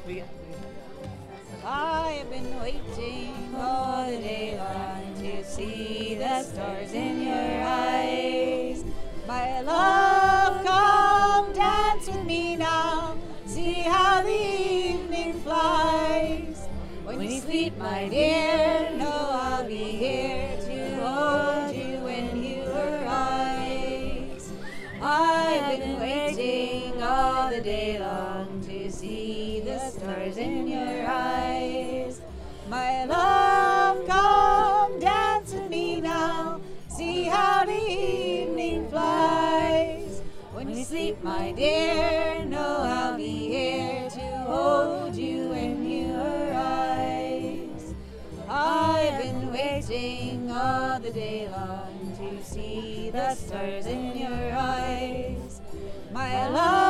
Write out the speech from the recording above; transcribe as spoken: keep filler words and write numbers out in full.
I've been waiting all the day long to see the stars in your eyes. My love, come dance with me now. See how the evening flies. When you sleep, my dear, know I'll be here to hold you when you arise. I've been waiting all the day long to see the stars in your eyes. My love, come dance with me now. See how the evening flies. When you sleep, my dear, know I'll be here to hold you when you arise. I've been waiting all the day long to see the stars in your eyes. My love,